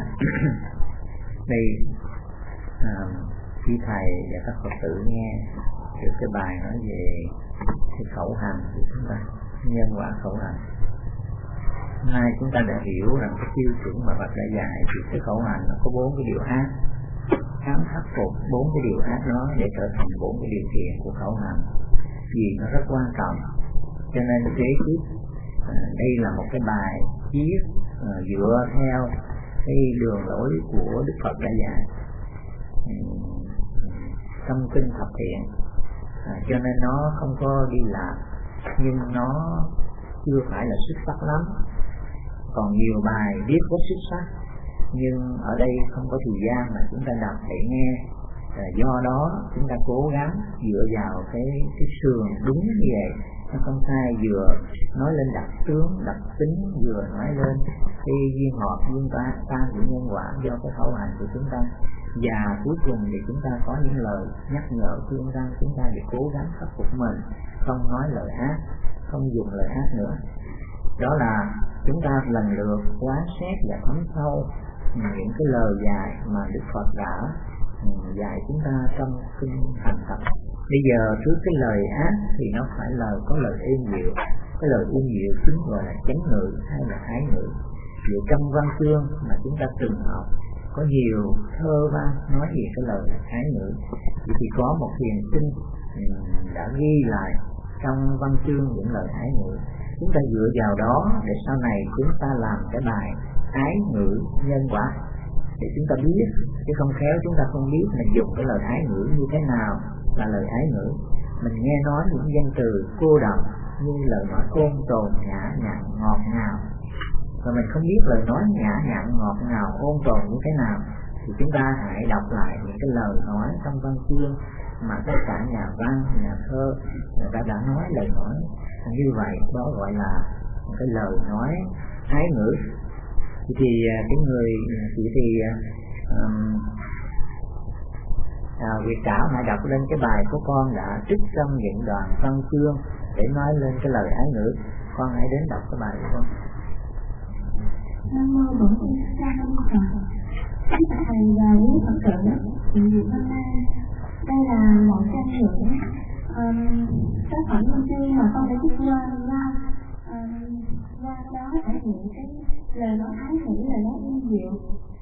Đây khi thầy và các Phật tử nghe được cái bài nói về cái khẩu hành của chúng ta, nhân quả khẩu hành. Nay chúng ta đã hiểu rằng cái tiêu chuẩn mà Phật đã dạy thì cái khẩu hành nó có 4 cái điều ác, khắc phục 4 cái điều ác đó để trở thành 4 cái điều kiện của khẩu hành. Vì nó rất quan trọng, cho nên kế tiếp đây là một cái bài viết dựa theo cái đường lối của Đức Phật đã dạy trong kinh Thập Thiện, cho nên nó không có đi lạc, nhưng nó chưa phải là xuất sắc lắm. Còn nhiều bài viết có xuất sắc, nhưng ở đây không có thời gian mà chúng ta đọc để nghe. Do đó chúng ta cố gắng dựa vào cái sườn đúng như vậy, nó không sai, vừa nói lên đặc tướng, đặc tính, vừa nói lên cái duyên ngọt, duyên tan của nhân quả do cái khẩu hành của chúng ta. Và cuối cùng thì chúng ta có những lời nhắc nhở khuyên rằng chúng ta để cố gắng khắc phục mình, không nói lời ác, không dùng lời ác nữa. Đó là chúng ta lần lượt quán xét và thấm sâu những cái lời dạy mà Đức Phật đã dạy chúng ta trong kinh hành tập. Bây giờ trước cái lời ác thì nó phải có lời êm dịu. Cái lời êm dịu chính gọi là chánh ngữ hay là ái ngữ. Vì trong văn chương mà chúng ta từng học có nhiều thơ văn nói về cái lời ái ngữ. Thì có một thiền sinh đã ghi lại trong văn chương những lời ái ngữ. Chúng ta dựa vào đó để sau này chúng ta làm cái bài ái ngữ nhân quả để chúng ta biết, chứ không khéo chúng ta không biết mình dùng cái lời ái ngữ như thế nào là lời ái ngữ. Mình nghe nói những danh từ cô độc như lời nói ôn tồn, nhã nhặn, ngọt ngào, và mình không biết lời nói nhã nhặn, ngọt ngào, ôn tồn như thế nào, thì chúng ta hãy đọc lại những cái lời nói trong văn chương mà tất cả nhà văn, nhà thơ người ta đã nói lời nói như vậy. Đó gọi là một cái lời nói ái ngữ. Thì cái người chị thì Việt Trảo hãy đọc lên cái bài của con đã trích trong những đoạn văn chương để nói lên cái lời ái ngữ. Con hãy đến đọc cái bài của con. Nam mô Bổn Sư Thích Ca Mâu Ni Phật. Kính thưa thầy và quý Phật tử, chuyện gì hôm nay đây là một trang ngữ tác phẩm văn chương mà con đã viết qua đó thể hiện cái lời nói ái ngữ, lời nói êm dịu.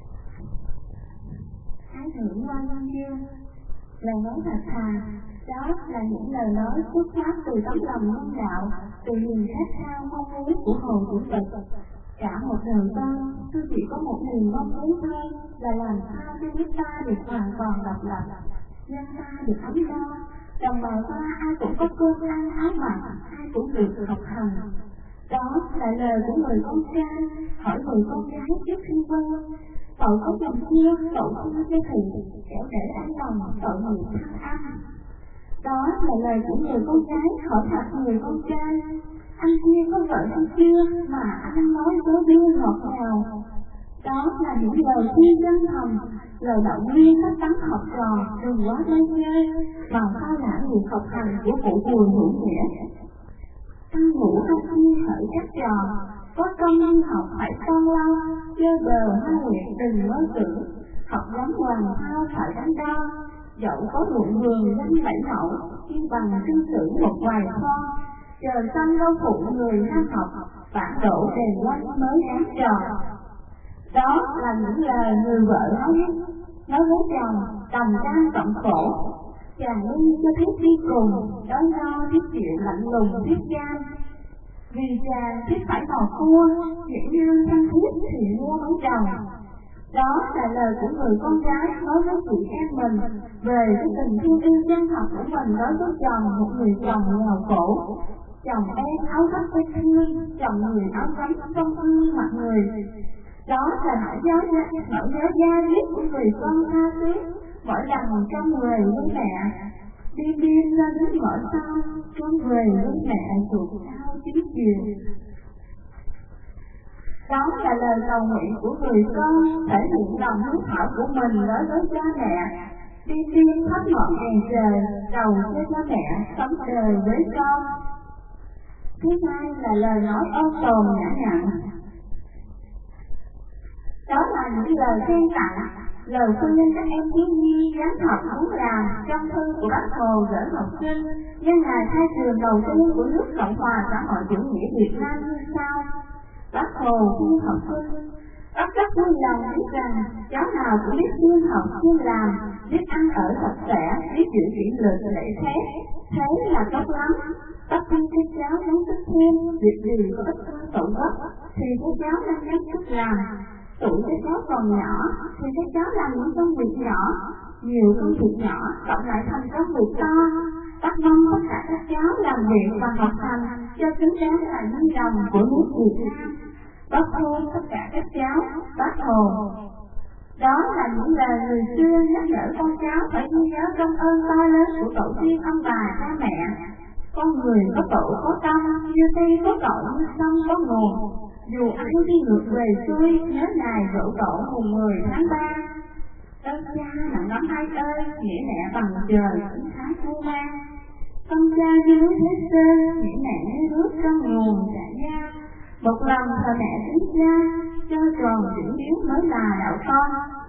Ái ngữ qua văn chương, lời nói thật thà, đó là những lời nói xuất phát từ tấm lòng nhân đạo, từ niềm khát khao mong muốn của hồn của Phật. Cả một đời con, tôi chỉ có một niềm mong muốn thôi, là làm sao cho nước ta được hoàn toàn độc lập, dân ta được ấm no, đồng bào ta ai cũng có cơm ăn áo mặc, ai cũng được học hành. Đó là lời của người con trai hỏi người con gái trước khi quen. Cậu có chồng chưa, cậu không cho thị, kẻo để đánh lòng tội nghiệp thăng ăn. Đó là lời của người con gái hỏi thật người con trai, anh kia có vợ hay chưa mà anh nói với đưa ngọt ngào. Đó là những lời khuyên chân thành, lời động viên các tấm học trò đừng quá ngây ngơ mà sao lãng việc học hành của cụ Bùi Hữu Nghĩa. Ăn ngủ các chia khởi các trò, có công đi học phải con lau, chơi bờ hoa nguyện đừng mới tưởng, học gắn hoàng thao phải đánh đo, dẫu có ruộng vườn danh bảy mẫu, chi bằng sinh sử một vài kho. Trời xanh đâu phụ người ham học, bản đổ đèn quanh mới đáng trò. Đó là những lời người vợ nói với chồng, đồng trang cộng khổ. Chàng đi cho thiết đi cùng, đói no thiết chịu lạnh lùng thiết gian. Vì chàng thiết phải mò cua, những nam thân thiết thì mua mấy đồng. Đó là lời của người con gái nói với chị em mình về cái tình thương yêu chân thật của mình đối với chồng, một người chồng nghèo khổ. Chồng em áo vest quê thương, chồng người áo gấm trong hương mặt người. Đó là nỗi nhớ da diết của người con tha thiết, mỗi lần trong người với mẹ. Đêm ra đến mở sau, trong về với mẹ ruột sao chín chiều. Đó là lời cầu nguyện của người con, thể hiện lòng hiếu thảo của mình đối với cha mẹ. Đêm thắp ngọn đèn trời, cầu cho cha mẹ sống đời với con. Thứ hai là lời nói ôn tồn nhã nhặn. Đó là là những lời khen tặng, lời khuyên các em thiếu nhi gắn học muốn làm trong thư của Bác Hồ gửi học sinh nhân ngày khai trường đầu tiên của nước Cộng hòa xã hội chủ nghĩa Việt Nam như sau. Bác Hồ khuyên học sinh: bác rất vui lòng biết rằng cháu nào cũng biết chuyên học chuyên làm, biết ăn ở sạch sẽ, biết giữ kỷ luật lễ phép, thế là tốt lắm. Bác khuyên các cháu muốn thích thêm việc gì có ích cho tổ quốc thì các cháu nên nhắc sức làm. Tuổi các cháu còn nhỏ thì các cháu làm những công việc nhỏ, nhiều công việc nhỏ cộng lại thành công việc to. Bác mong tất cả các cháu làm việc và học hành cho xứng đáng là nhân đồng của nước Việt Nam. Bác khuyên tất cả các cháu, Bác Hồ. Đó là những lời người xưa nhắc nhở con cháu phải ghi nhớ công ơn to lớn của tổ tiên ông bà cha mẹ. Con người có tổ có tâm, như cây có cội như sông có nguồn. Dù ai đi ngược về xuôi, nhớ ngày dỗ tổ mùng 10 tháng 3. Ơn cha nặng lắm hai ơi, nghĩa mẹ bằng trời cũng thái thu ba. Con cha như núi Thế Sơn, nghĩa mẹ như nước trong nguồn trả gia. Một lần thờ mẹ tính ra, cho tròn chuyển biến mới là đạo con.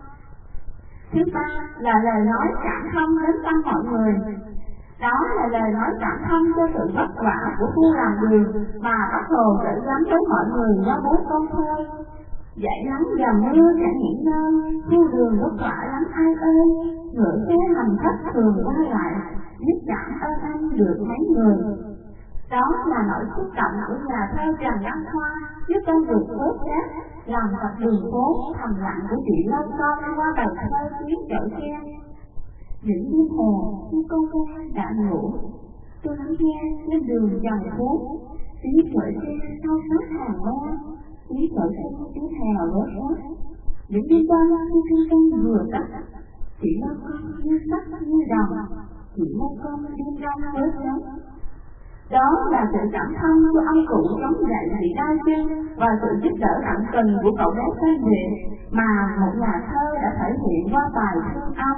Thứ ba là lời nói cảm thông đến tâm mọi người. Đó là lời nói cảm thông cho sự vất vả của khu làm đường mà Bác Hồ gửi gắm tới mọi người qua 4 câu thơ. Dậy nắng dầm mưa chẳng nghỉ ngơi, khu đường vất vả lắm ai ơi, ngựa xe hành khách thường qua lại, biết chẳng ơn anh được mấy người. Đó là nỗi xúc động của nhà thơ Trần Đăng Khoa trước công việc vớt rác, làm sạch đường phố thầm lặng của chị Lâu Con qua bài thơ Tiếng Chở Xe. Những đêm hè khi con ve đã ngủ, tôi lắng nghe trên đường dòng phố, tiếng chở xe sau sát hàng lo, tiếng chở xe tiếng hèo lót lót. Những đêm qua khi thiên công vừa tắt, chị Lâu Con như sắt như đồng, chị Lâu Con đêm trong vớt lót. Đó là sự cảm thông của ông cụ chống dậy bị đau chân và sự giúp đỡ tận tình của cậu bé Phan Việt mà một nhà thơ đã thể hiện qua bài Thương Ông.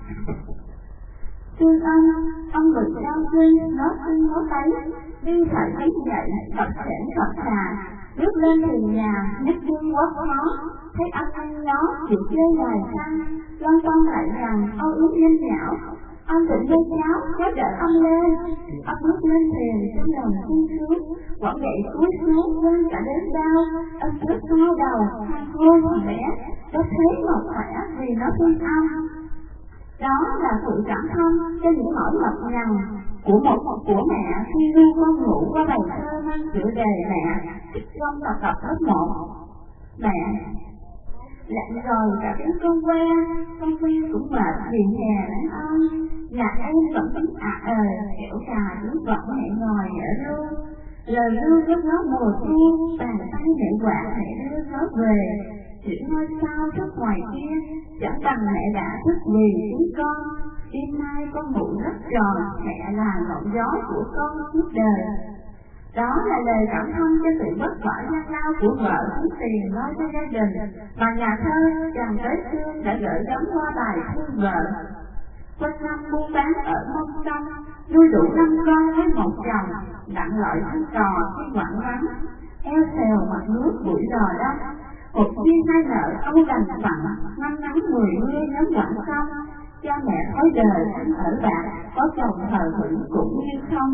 Thương ông bị đau chân, nó xưng nó thấy, đi phải thấy dậy, thật sẻn thật thà, bước lên thềm nhà, nhấc chân quất nó, thấy anh nó chịu chơi dài xăng, Long Phong lại rằng âu yếm nhanh nhão. Ông định lên cháu, cháu đợi ông lên. Ông bước lên thềm trong lòng sung sướng, quẳng gậy cúi xuống quên cả đến đau. Ông rất cao đầu, than thôi thằng bé, có thế mà khỏe vì nó thương ông. Đó là sự cảm thông cho những nỗi nhọc nhằn của mẹ khi ru con ngủ qua bài thơ mang tựa đề Mẹ trong tập lớp 1. Mẹ lạnh rồi cả tiếng con que cũng mệt vì hè lắm ơi. Nhà em vẫn tính kẹo cà đứng vật mẹ ngồi ở ru. Lời ru rất gió mùa thu, bàn tay mẹ quạt mẹ đưa gió về. Chuyện ngôi sao thức ngoài kia, chẳng bằng mẹ đã thức vì chúng con. Đêm nay con ngủ rất tròn, mẹ là ngọn gió của con suốt đời. Đó là lời cảm thông cho sự vất vả gian lao của vợ kiếm tiền lo cho gia đình mà nhà thơ Trần Tế Sương đã gửi gắm qua bài Thương Vợ. Quanh năm buôn bán ở Mông Sông, nuôi đủ 5 con với một chồng, đặng loại ăn cò khi quảng vắng, eo xèo mặt nước bụi đò đông. Một duyên hai nợ âu đành phận, năm nắng 10 mưa nhóm quảng sông. Cha mẹ thói đời ăn ở bạc, có chồng thờ hưởng cũng như không.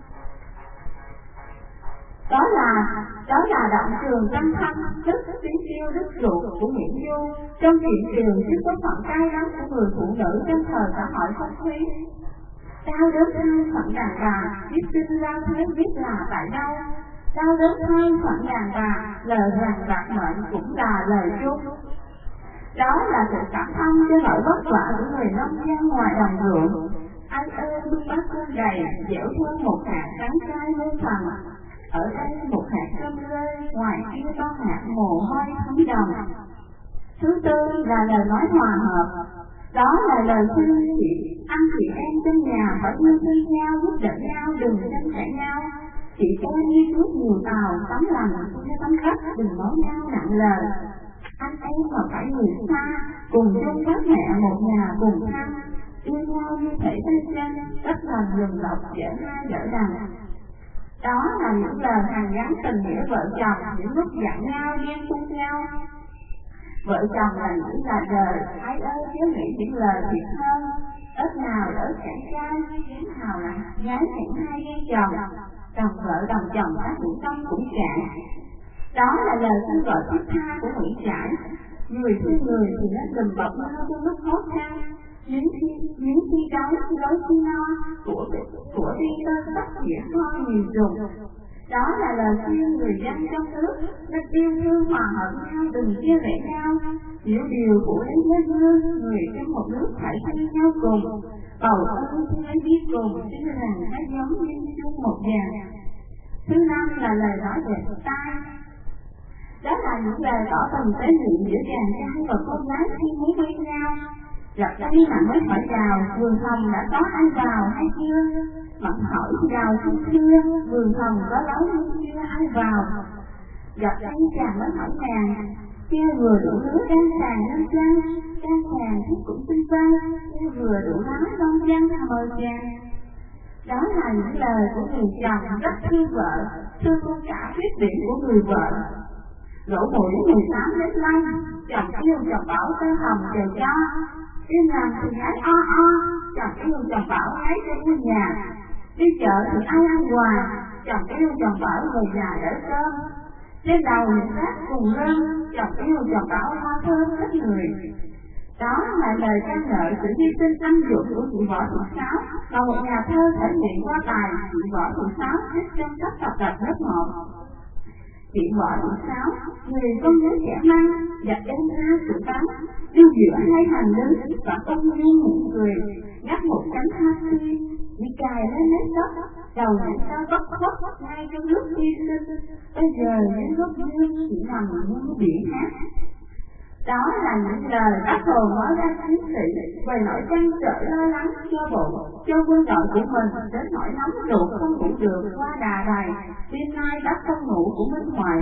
Đó là động trường Văn Thanh, tức tiếng kêu đứt ruột của Nguyễn Du trong chuyện trường trước có phận cay đắng của người phụ nữ trong thời xã hội phong thúy. Đau đớn thay phận đàn bà, biết tin ra thế biết là tại đâu. Đau đớn thay phận đàn bà, lời rằng bạc mệnh cũng là lời chung. Đó là sự cảm thông cho nỗi vất vả của người nông dân ngoài đồng ruộng. Ai ơi bưng bát cơm đầy, dẻo thương một hạt trắng trai lên phần. Ở đây một hạt cơm rơi, ngoài kia có hạt mồ hôi thấm đồng. Thứ tư là lời nói hòa hợp. Đó là lời khuyên anh chị em trong nhà phải yêu thương nhau, giúp đỡ nhau, đừng tranh cãi nhau. Chị em như trước nhiều tàu, tấm lòng như tấm đất, đừng nói nhau nặng lời. Anh em mà phải người xa, cùng chung các mẹ một nhà cùng thăm. Yêu nhau như thể tay chân, rất là rừng lộc dễ hai đỡ đằng. Đó là những lời hàn gắn tình nghĩa vợ chồng, những lúc giận nhau, ghen tuông nhau. Vợ chồng là những là đời, hãy ơi chớ nghĩ những lời thiệt hơn. Ớt nào đỡ chẳng trai, hiếm hào là gái chẳng hai ghen chồng. Đồng vợ đồng chồng các hữu tâm cũng cạn. Đó là lời kêu gọi thiết tha của Nguyễn Trãi. Người thương người thì nó đùm bọc nhau trong lúc khó khăn. Những khi đói khi no, của đi tơ tóc dĩa ho nhiều dùng. Đó là lời khuyên người dân trong nước nên yêu thương hòa hợp nhau, đừng chia rẽ nhau. Những điều của lấy nhân hương, người trong một nước phải thương nhau cùng. Bầu ơn khi lấy biết cùng, chứ rằng các giống như chung một nhà. Thứ năm là lời nói về tai. Đó là những lời tỏ tình tế nhị giữa chàng trai và cô gái khi muốn quen nhau. Gặp tay mà mới hỏi chào, vườn hồng đã có ai vào hay chưa? Mặn hỏi chào không chưa, vườn hồng có lối hay chưa ai vào? Gặp tay chàng mới hỏi nàng, kia vừa đủ lứa đang sàn lên trăng, đang sàn thì cũng xinh xắn, kia vừa đủ lá non trăng mời chàng. Đó là những lời của người chồng rất thương vợ, thương luôn cả khuyết điểm của người vợ. Lỗ mũi 18 đến 5, chồng yêu chồng bảo tơ hồng chờ cho. Yên làm thì gái o, chồng yêu chồng bảo gái cho vui nhà. Đi chợ thì ai ăn quà, chồng yêu chồng bảo người già đỡ cơm. Trên đầu những khác cùng lên, chồng yêu chồng bảo hoa thơm hết người. Đó là lời ca ngợi sự hy sinh anh dũng của chị Võ Thị Sáu, và một nhà thơ thể hiện qua bài chị Võ Thị Sáu viết trong sách tập đọc lớp 1. Chị Võ Thị Sáu, người con gái trẻ măng, đặt em ra sự bắn, đi giữa hai hành đứng và công nhiên một người, ngắt một cánh hoa tươi, đi cài lên nét tóc, đầu nét cao bốc khóc ngay trong lúc hy sinh. Bây giờ những gốc dương chỉ nằm như biển hát. Đó là những lời Bác Hồ nói ra chiến sĩ về nỗi trăn trở lo lắng cho bộ, cho quân đội của mình, đến nỗi nóng ruột không ngủ được qua đà đầy, đêm nay bác không ngủ của Minh Hoài.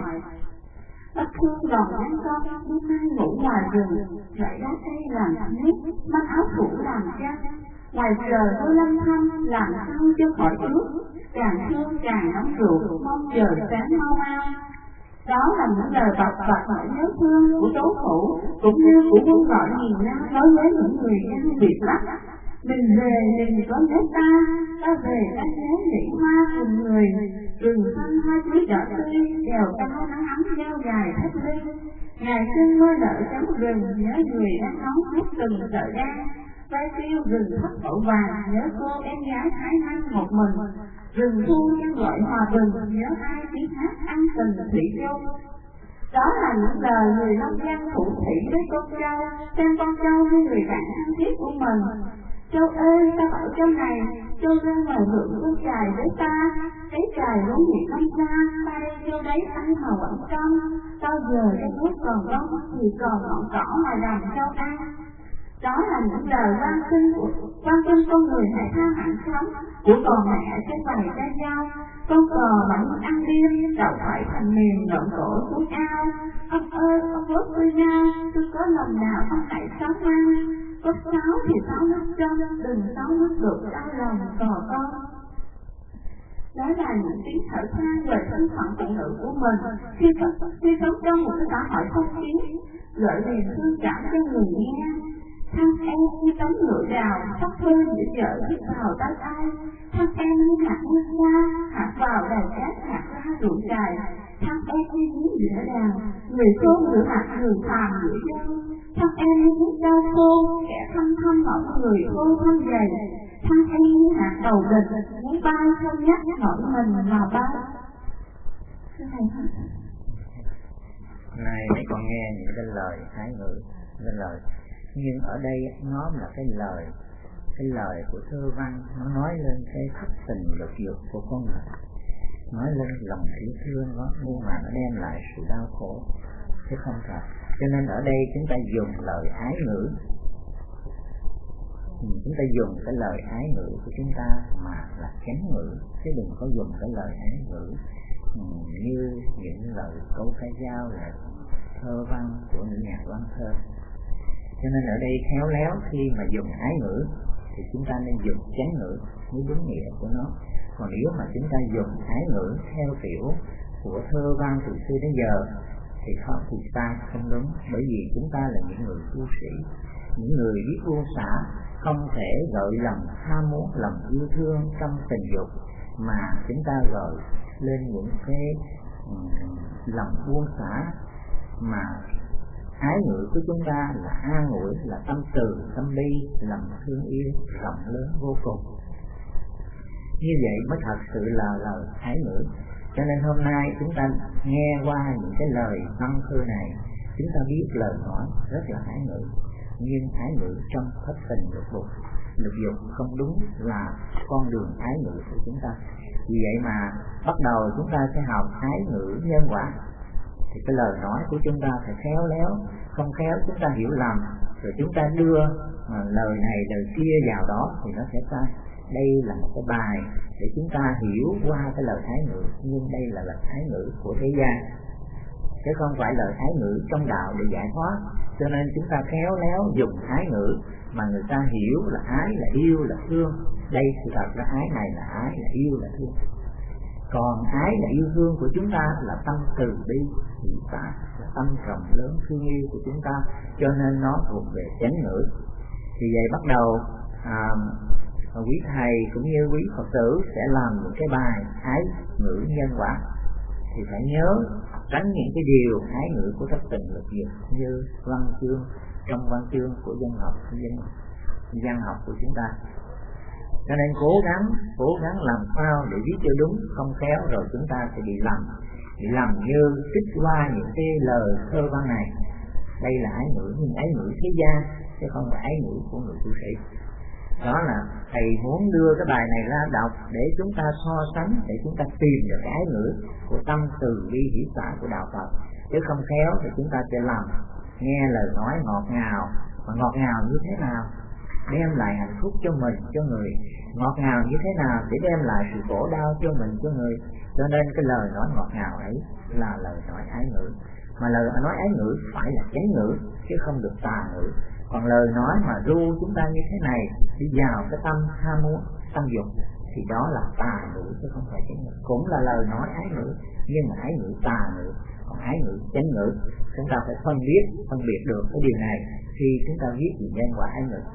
Bác thương lòng nhân con, đêm nay ngủ ngoài rừng, rải lá cây làm nếp, mang áo phủ làm chăn. Ngoài trời tôi lâm thăm, làm sao cho khỏi ướt, càng thương càng nóng ruột, mong giờ sáng mau mau. Đó là những lời bộc bạch nỗi nhớ thương của tố phủ, cũng như của quân đội miền Nam đối với những người dân Việt Bắc. Mình về mình có nhớ ta về ta nhớ nhị hoa cùng người, rừng xanh hoa chuối đỏ tươi, đèo cao nắng ấm giao dài thất linh. Ngày xuân mơ nở trong rừng, nhớ người đang nóng hết từng sợi đan. Vai tiêu rừng thất cổ vàng, nhớ cô em gái Thái Năng một mình. Rừng thu nhân gọi hòa bình, nhớ ai tiếng hát ăn tình thủy châu. Đó là những lời người nông dân thủ thủy với con trâu, xem con trâu như người bạn thân thiết của mình. Châu ơi, ta bảo châu này, châu ra ngoài vượng con trài với ta, cái trài vốn bị không xa, ta đây châu đấy ăn mà quẩn trong. Bao giờ cái nước còn bông thì còn ngọn cỏ mà làm châu ăn. Đó là những lời van xin con người hãy tha hẳn sống của cò mẹ trên bầy ca dao. Con cò vẫn ăn đêm, đậu phải thành mềm lộn cổ xuống ao. Ông ơi, ông vớt tôi ra, tôi có lòng nào không hãy sống ăn. Có sáu thì sáu nước trong, đừng sáu nước đục đau lòng cò con. Đó là những tiếng thở than về thân phận phụ nữ của mình khi sống trong một cái xã hội phong kiến, gợi niềm thương cảm cho người nghe. Thằng em như tấm lụa đào, sắc thơ dễ dở hít vào tay ai. Thằng em như hạt nước hoa, hạt vào đầy cát hạt ra ruộng trài. Thằng em như miếng giữa đào, người khôn rửa mặt người phàm rửa dâu. Thằng em như miếng rau khô, kẻ thăm mỏng người khô thăm dày. Thằng em như hạt đầu địch, muốn bay không nhắc mọi mình là bay. Này mấy con nghe những cái lời hái ngữ, cái lời, nhưng ở đây nó là cái lời của thơ văn, nó nói lên cái thất tình lục dục của con người, nói lên lòng yêu thương đó, nhưng mà nó đem lại sự đau khổ chứ không phải. Cho nên ở đây chúng ta dùng lời ái ngữ, chúng ta dùng cái lời ái ngữ của chúng ta mà là chánh ngữ, chứ đừng có dùng cái lời ái ngữ như những lời câu ca dao là thơ văn của những nhà văn thơ. Cho nên ở đây khéo léo khi mà dùng ái ngữ thì chúng ta nên dùng chánh ngữ mới đúng nghĩa của nó. Còn nếu mà chúng ta dùng ái ngữ theo kiểu của thơ văn từ xưa đến giờ thì không, thì sai, không đúng. Bởi vì chúng ta là những người tu sĩ, những người biết buông xả, không thể gợi lòng ham muốn, lòng yêu thương trong tình dục, mà chúng ta gợi lên những cái lòng buông xả mà ái ngữ của chúng ta là an ủi, là tâm từ, tâm bi, lòng thương yêu rộng lớn vô cùng. Như vậy mới thật sự là lời ái ngữ. Cho nên hôm nay chúng ta nghe qua những cái lời văn thư này, chúng ta biết lời nói rất là ái ngữ, nhưng ái ngữ trong thất tình lục dục không đúng là con đường ái ngữ của chúng ta. Vì vậy mà bắt đầu chúng ta sẽ học ái ngữ nhân quả. Thì cái lời nói của chúng ta phải khéo léo, không khéo chúng ta hiểu lầm, rồi chúng ta đưa lời này lời kia vào đó thì nó sẽ sai. Đây là một cái bài để chúng ta hiểu qua cái lời ái ngữ, nhưng đây là lời ái ngữ của thế gian, chứ không phải lời ái ngữ trong đạo để giải thoát. Cho nên chúng ta khéo léo dùng ái ngữ mà người ta hiểu là ái là yêu là thương. Đây sự thật là ái này là ái, là yêu là thương. Còn ái là yêu thương của chúng ta là tâm từ bi hỷ xả, là tâm rộng lớn thương yêu của chúng ta, cho nên nó thuộc về chánh ngữ. Vì vậy bắt đầu quý thầy cũng như quý Phật tử sẽ làm những cái bài ái ngữ nhân quả. Thì phải nhớ tránh những cái điều ái ngữ của thất tình lục dục như văn chương, trong văn chương của dân học của chúng ta. Cho nên cố gắng làm sao để viết cho đúng, không khéo rồi chúng ta sẽ bị lầm như trích qua những cái lời thơ văn này. Đây là ái ngữ, nhưng ái ngữ thế gian chứ không phải ái ngữ của người tu sĩ. Đó là thầy muốn đưa cái bài này ra đọc để chúng ta so sánh, để chúng ta tìm được cái ái ngữ của tâm từ bi hỷ xả của đạo Phật. Chứ không khéo thì chúng ta sẽ lầm, nghe lời nói ngọt ngào, mà ngọt ngào như thế nào đem lại hạnh phúc cho mình, cho người, ngọt ngào như thế nào để đem lại sự khổ đau cho mình, cho người. Cho nên cái lời nói ngọt ngào ấy là lời nói ái ngữ, mà lời nói ái ngữ phải là chánh ngữ chứ không được tà ngữ. Còn lời nói mà ru chúng ta như thế này đi vào cái tâm ham muốn, tâm dục thì đó là tà ngữ chứ không phải chánh ngữ. Cũng là lời nói ái ngữ nhưng mà ái ngữ tà ngữ, còn ái ngữ chánh ngữ. Chúng ta phải phân biệt được cái điều này khi chúng ta viết về nhân quả ái ngữ.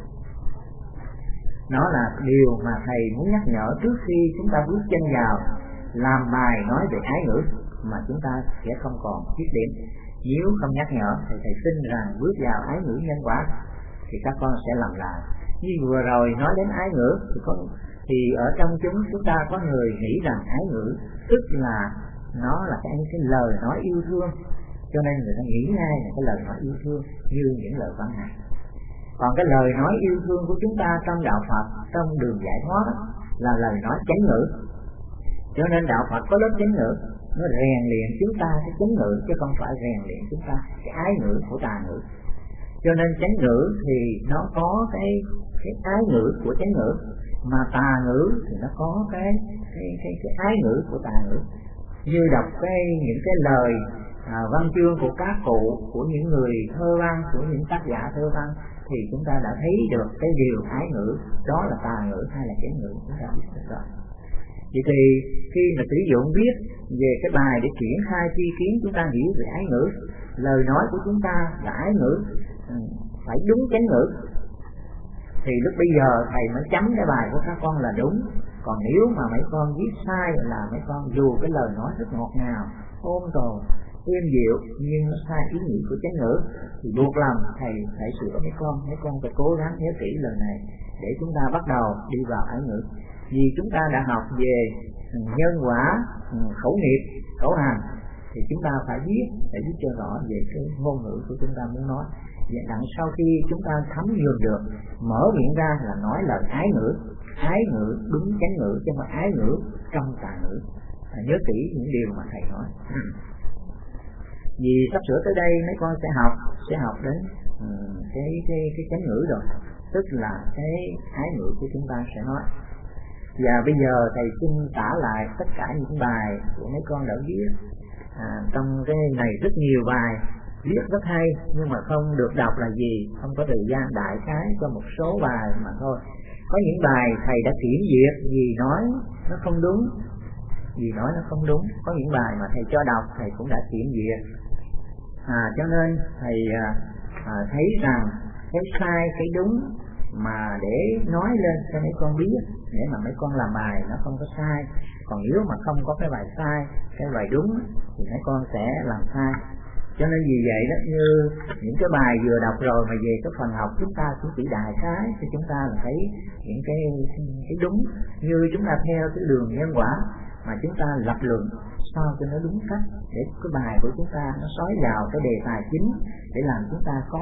Nó là điều mà thầy muốn nhắc nhở trước khi chúng ta bước chân vào làm bài nói về ái ngữ, mà chúng ta sẽ không còn biết điểm. Nếu không nhắc nhở thì thầy xin rằng bước vào ái ngữ nhân quả thì các con sẽ lầm lạc. Như vừa rồi nói đến ái ngữ thì ở trong chúng ta có người nghĩ rằng ái ngữ tức là nó là cái lời nói yêu thương, cho nên người ta nghĩ ngay là cái lời nói yêu thương như những lời văn này. Còn cái lời nói yêu thương của chúng ta trong đạo Phật, trong đường giải thoát là lời nói chánh ngữ. Cho nên đạo Phật có lớp chánh ngữ, nó rèn luyện chúng ta cái chánh ngữ chứ không phải rèn luyện chúng ta cái ái ngữ của tà ngữ. Cho nên chánh ngữ thì nó có cái ái ngữ của chánh ngữ, mà tà ngữ thì nó có cái ái ngữ của tà ngữ. Như đọc những cái lời văn chương của các cụ, của những người thơ văn, của những tác giả thơ văn, thì chúng ta đã thấy được cái điều ái ngữ đó là tà ngữ hay là chánh ngữ, chúng ta biết được rồi. Vậy thì khi mà sử dụng biết về cái bài để triển khai tri kiến, chúng ta hiểu về ái ngữ, lời nói của chúng ta là ái ngữ, phải đúng chánh ngữ, thì lúc bây giờ thầy mới chấm cái bài của các con là đúng. Còn nếu mà mấy con viết sai là mấy con dù cái lời nói rất ngọt ngào, ôn tồn, êm dịu nhưng nó sai ý nghĩa của chánh ngữ thì buộc lòng thầy phải sửa mấy con phải cố gắng nhớ kỹ lời này để chúng ta bắt đầu đi vào ái ngữ. Vì chúng ta đã học về nhân quả, khẩu nghiệp, khẩu hành thì chúng ta phải biết để biết cho rõ về cái ngôn ngữ của chúng ta muốn nói. Và đằng sau khi chúng ta thấm nhuần được, mở miệng ra là nói lời ái ngữ đúng chánh ngữ chứ không phải ái ngữ trong tà ngữ. Nhớ kỹ những điều mà thầy nói. Vì sắp sửa tới đây mấy con sẽ học đến cái chánh ngữ rồi, tức là cái ái ngữ của chúng ta sẽ nói. Và bây giờ thầy xin tả lại tất cả những bài của mấy con đã viết. Trong cái này rất nhiều bài viết rất hay nhưng mà không được đọc là gì, không có thời gian đại khái cho một số bài mà thôi. Có những bài thầy đã kiểm duyệt vì nói nó không đúng, có những bài mà thầy cho đọc thầy cũng đã kiểm duyệt Cho nên thầy thấy rằng cái sai cái đúng mà để nói lên cho mấy con biết, để mà mấy con làm bài nó không có sai. Còn nếu mà không có cái bài sai, cái bài đúng thì mấy con sẽ làm sai. Cho nên vì vậy đó, như những cái bài vừa đọc rồi mà về cái phần học chúng ta cũng chỉ đại khái thì chúng ta là thấy những cái đúng, như chúng ta theo cái đường nhân quả mà chúng ta lập luận sao cho nó đúng cách, để cái bài của chúng ta nó xói vào cái đề tài chính, để làm chúng ta có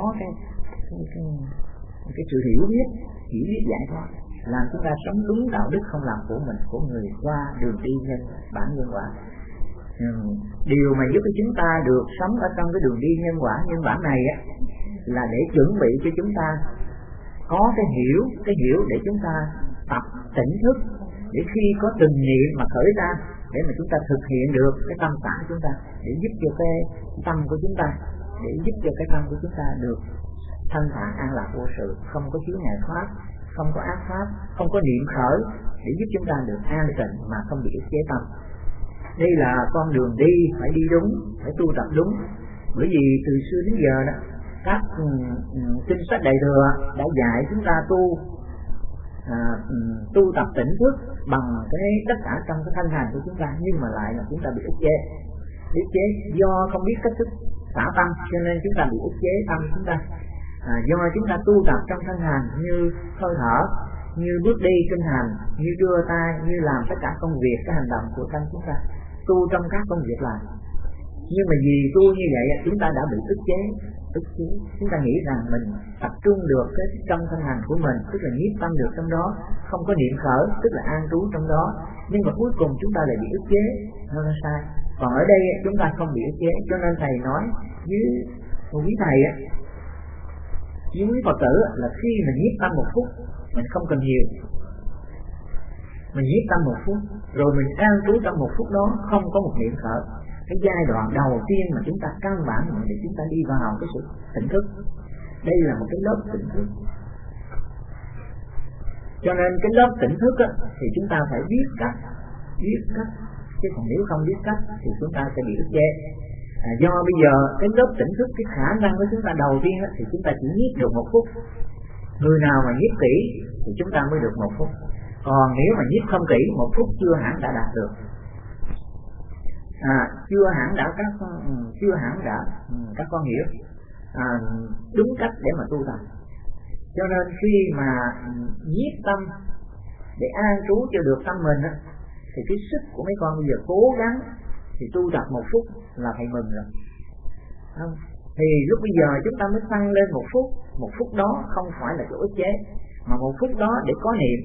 cái sự hiểu biết giải thoát, làm chúng ta sống đúng đạo đức không làm của mình, của người qua đường đi nhân bản nhân quả. Điều mà giúp cho chúng ta được sống ở trong cái đường đi nhân bản này á, là để chuẩn bị cho chúng ta có cái hiểu để chúng ta tập tỉnh thức, để khi có từng niệm mà khởi ra, để mà chúng ta thực hiện được cái tâm tạng của chúng ta, để giúp cho cái tâm của chúng ta, để giúp cho cái tâm của chúng ta được thanh thản an lạc vô sự, không có chướng ngại pháp, không có ác pháp, không có niệm khởi, để giúp chúng ta được an tịnh mà không bị ức chế tâm. Đây là con đường đi, phải đi đúng, phải tu tập đúng. Bởi vì từ xưa đến giờ đó, các kinh sách Đại Thừa đã dạy chúng ta tu tập tỉnh thức bằng cái tất cả trong cái thanh hành của chúng ta, nhưng mà lại là chúng ta bị ức chế do không biết cách thức xả tâm, cho nên chúng ta bị ức chế tâm chúng ta. Do chúng ta tu tập trong thân hành như hơi thở, như bước đi kinh hành, như đưa tay, như làm tất cả công việc, cái hành động của thân chúng ta, tu trong các công việc làm. Nhưng mà vì tu như vậy chúng ta đã bị ức chế. Chúng ta nghĩ rằng mình tập trung được cái trong thân hành của mình, tức là nhiếp tâm được trong đó, không có niệm khởi, tức là an trú trong đó. Nhưng mà cuối cùng chúng ta lại bị ức chế, nó sai. Còn ở đây chúng ta không bị ức chế, cho nên thầy nói với quý thầy với quý Phật tử là khi mình nhiếp tâm một phút, mình không cần nhiều, mình nhiếp tâm một phút, rồi mình an trú trong một phút đó, không có một niệm khởi. Cái giai đoạn đầu tiên mà chúng ta căn bản để chúng ta đi vào cái sự tỉnh thức. Đây là một cái lớp tỉnh thức. Cho nên cái lớp tỉnh thức thì chúng ta phải biết cách, chứ còn nếu không biết cách thì chúng ta sẽ bị ức chế. Do bây giờ cái lớp tỉnh thức, cái khả năng của chúng ta đầu tiên thì chúng ta chỉ nhiếp được một phút. Người nào mà nhiếp kỹ thì chúng ta mới được một phút. Còn nếu mà nhiếp không kỹ, một phút chưa hẳn đã đạt được. Chưa hẳn đã các con hiểu đúng cách để mà tu tập. Cho nên khi mà nhiếp tâm để an trú cho được tâm mình thì cái sức của mấy con bây giờ cố gắng thì tu tập một phút là thầy mừng rồi. Thì lúc bây giờ chúng ta mới tăng lên một phút đó không phải là chỗ ức chế, mà một phút đó để có niệm.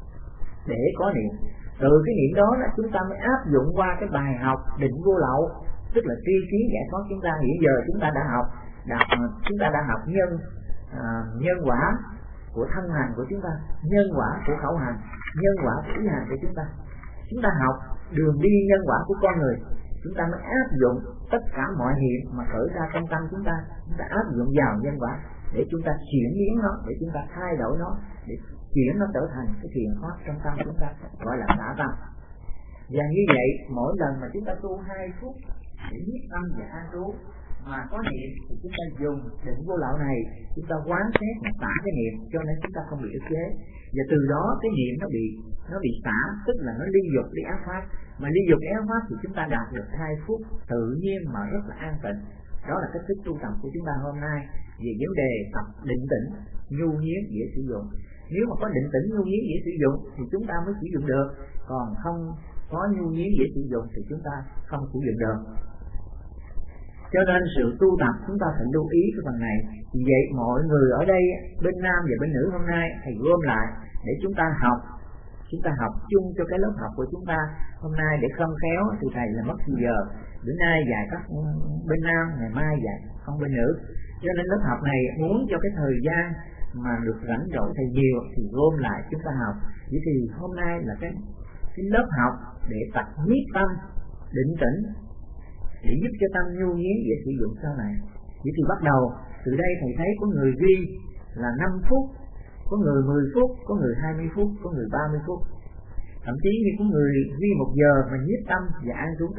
Từ cái niệm đó chúng ta mới áp dụng qua cái bài học định vô lậu, tức là tri kiến giải thoát. Chúng ta hiện giờ chúng ta đã học nhân quả của thân hành của chúng ta, nhân quả của khẩu hành, nhân quả của ý hành của chúng ta. Chúng ta học đường đi nhân quả của con người, chúng ta mới áp dụng tất cả mọi hiện mà khởi ra trong tâm chúng ta áp dụng vào nhân quả để chúng ta chuyển biến nó, để chúng ta thay đổi nó, để chuyển nó trở thành cái thiền pháp trong tâm chúng ta, gọi là xả tâm. Và như vậy mỗi lần mà chúng ta tu 2 phút để nhiếp tâm và an trú mà có niệm thì chúng ta dùng định vô lậu này, chúng ta quán xét và xả cái niệm, cho nên chúng ta không bị ức chế. Và từ đó cái niệm nó bị xả, tức là nó ly dục đi ác pháp. Mà ly dục ác pháp thì chúng ta đạt được 2 phút tự nhiên mà rất là an tịnh. Đó là cách thức tu tập của chúng ta hôm nay về vấn đề tập định tĩnh, nhu nhiếm dễ sử dụng. Nếu mà có định tĩnh nhu nhiếm dễ sử dụng thì chúng ta mới sử dụng được, còn không có nhu nhiếm dễ sử dụng thì chúng ta không sử dụng được. Cho nên sự tu tập chúng ta phải lưu ý cái phần này. Vì vậy mọi người ở đây, bên nam và bên nữ hôm nay thầy gom lại để chúng ta học chung cho cái lớp học của chúng ta hôm nay, để không khéo thì thầy là mất giờ. Bữa nay dạy các bên nam, ngày mai dạy con bên nữ. Cho nên lớp học này muốn cho cái thời gian mà được rảnh rỗi thầy nhiều thì gom lại chúng ta học. Vậy thì hôm nay là cái lớp học để tập nhiếp tâm, định tĩnh, để giúp cho tâm nhu nhiếm dễ sử dụng sau này. Vậy thì bắt đầu từ đây thầy thấy có người ghi là 5 phút, có người 10 phút, có người 20 phút, có người 30 phút. Thậm chí như có người ghi 1 giờ mà nhiếp tâm và an trú tâm.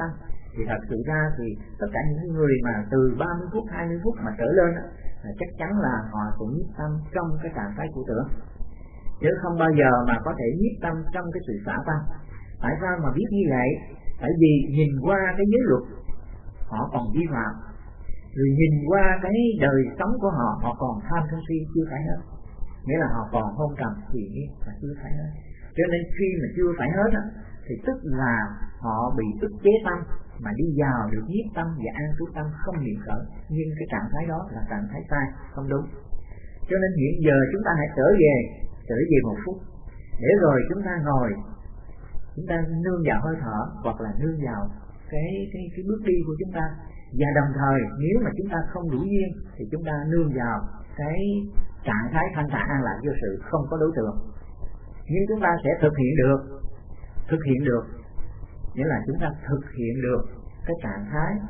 Thì thật sự ra thì tất cả những người mà từ 30 phút, 20 phút mà trở lên là chắc chắn là họ sẽ nhiếp tâm trong cái trạng thái của tưởng, chứ không bao giờ mà có thể nhiếp tâm trong cái sự xả tâm. Tại sao mà biết như vậy? Tại vì nhìn qua cái giới luật họ còn vi phạm, rồi nhìn qua cái đời sống của họ, họ còn tham sân si chưa phải hết, nghĩa là họ còn hôn trầm thì là chưa phải hết. Cho nên khi mà chưa phải hết thì tức là họ bị ức chế tâm, mà đi vào được nhiếp tâm và an trú tâm không niệm khởi, nhưng cái trạng thái đó là trạng thái sai, không đúng. Cho nên hiện giờ chúng ta hãy trở về một phút, để rồi chúng ta ngồi, chúng ta nương vào hơi thở hoặc là nương vào cái bước đi của chúng ta, và đồng thời nếu mà chúng ta không đủ duyên thì chúng ta nương vào cái trạng thái thanh thản an lạc vô sự không có đối tượng. Nhưng chúng ta sẽ thực hiện được, nghĩa là chúng ta thực hiện được cái trạng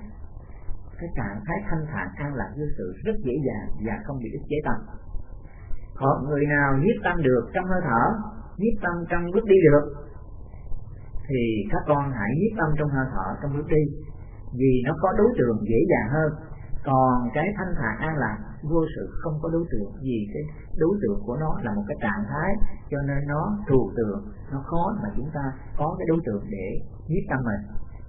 thái thanh thản an lạc vô sự rất dễ dàng và không bị ức chế tâm. Còn người nào nhiếp tâm được trong hơi thở, nhiếp tâm trong bước đi được, thì các con hãy nhiếp tâm trong hơi thở, trong bước đi, vì nó có đối tượng dễ dàng hơn. Còn cái thanh thản an lạc vô sự không có đối tượng, vì cái đối tượng của nó là một cái trạng thái, cho nên nó trừu tượng, nó khó mà chúng ta có cái đối tượng để nhiếp tâm mình.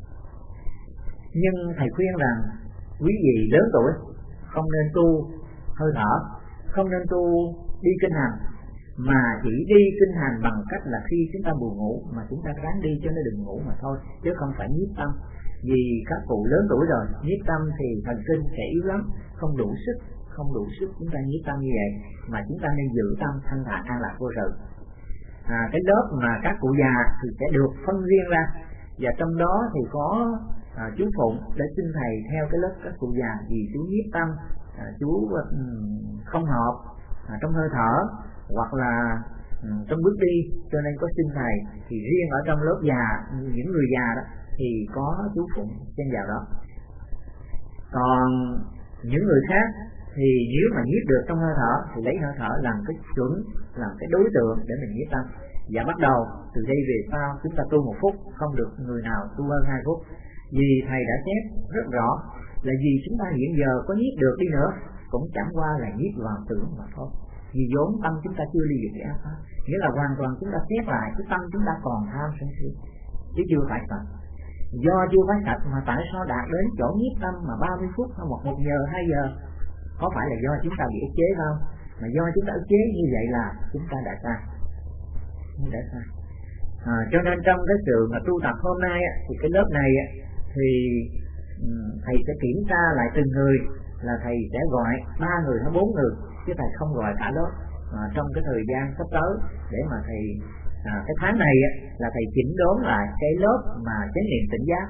Nhưng thầy khuyên rằng quý vị lớn tuổi không nên tu hơi thở, không nên tu đi kinh hành, mà chỉ đi kinh hành bằng cách là khi chúng ta buồn ngủ mà chúng ta ráng đi cho nó đừng ngủ mà thôi, chứ không phải nhiếp tâm. Vì các cụ lớn tuổi rồi, nhiếp tâm thì thần kinh sẽ yếu lắm, không đủ sức chúng ta nhiếp tâm như vậy, mà chúng ta nên giữ tâm thanh thản an lạc vô sự. Cái lớp mà các cụ già thì sẽ được phân riêng ra, và trong đó thì có chú Phụng để xin thầy theo cái lớp các cụ già, vì chú nhiếp tâm, chú không hợp trong hơi thở hoặc là trong bước đi, cho nên có xin thầy. Thì riêng ở trong lớp già, những người già đó thì có chú Phụng trên vào đó. Còn những người khác thì nếu mà nhiếp được trong hơi thở thì lấy hơi thở làm cái chuẩn, làm cái đối tượng để mình nhiếp tâm. Và bắt đầu từ đây về sau chúng ta tu 1 phút, không được người nào tu hơn 2 phút. Vì thầy đã chép rất rõ là vì chúng ta hiện giờ có nhiếp được đi nữa cũng chẳng qua là nhiếp vào tưởng mà thôi. Vì vốn tâm chúng ta chưa ly được cái ác pháp, nghĩa là hoàn toàn chúng ta xét lại cái tâm chúng ta còn tham sân si, chứ chưa phải sạch. Do chưa phải sạch mà tại sao đạt đến chỗ nhiếp tâm mà 30 phút hay 1 giờ 2 giờ? Có phải là do chúng ta bị ức chế không? Mà do chúng ta ức chế như vậy là chúng ta đã sai. Cho nên trong cái sự mà tu tập hôm nay thì cái lớp này thì thầy sẽ kiểm tra lại từng người, là thầy sẽ gọi 3 người hay 4 người, chứ thầy không gọi cả lớp trong cái thời gian sắp tới, để mà thầy cái tháng này là thầy chỉnh đốn lại cái lớp mà chánh niệm tỉnh giác,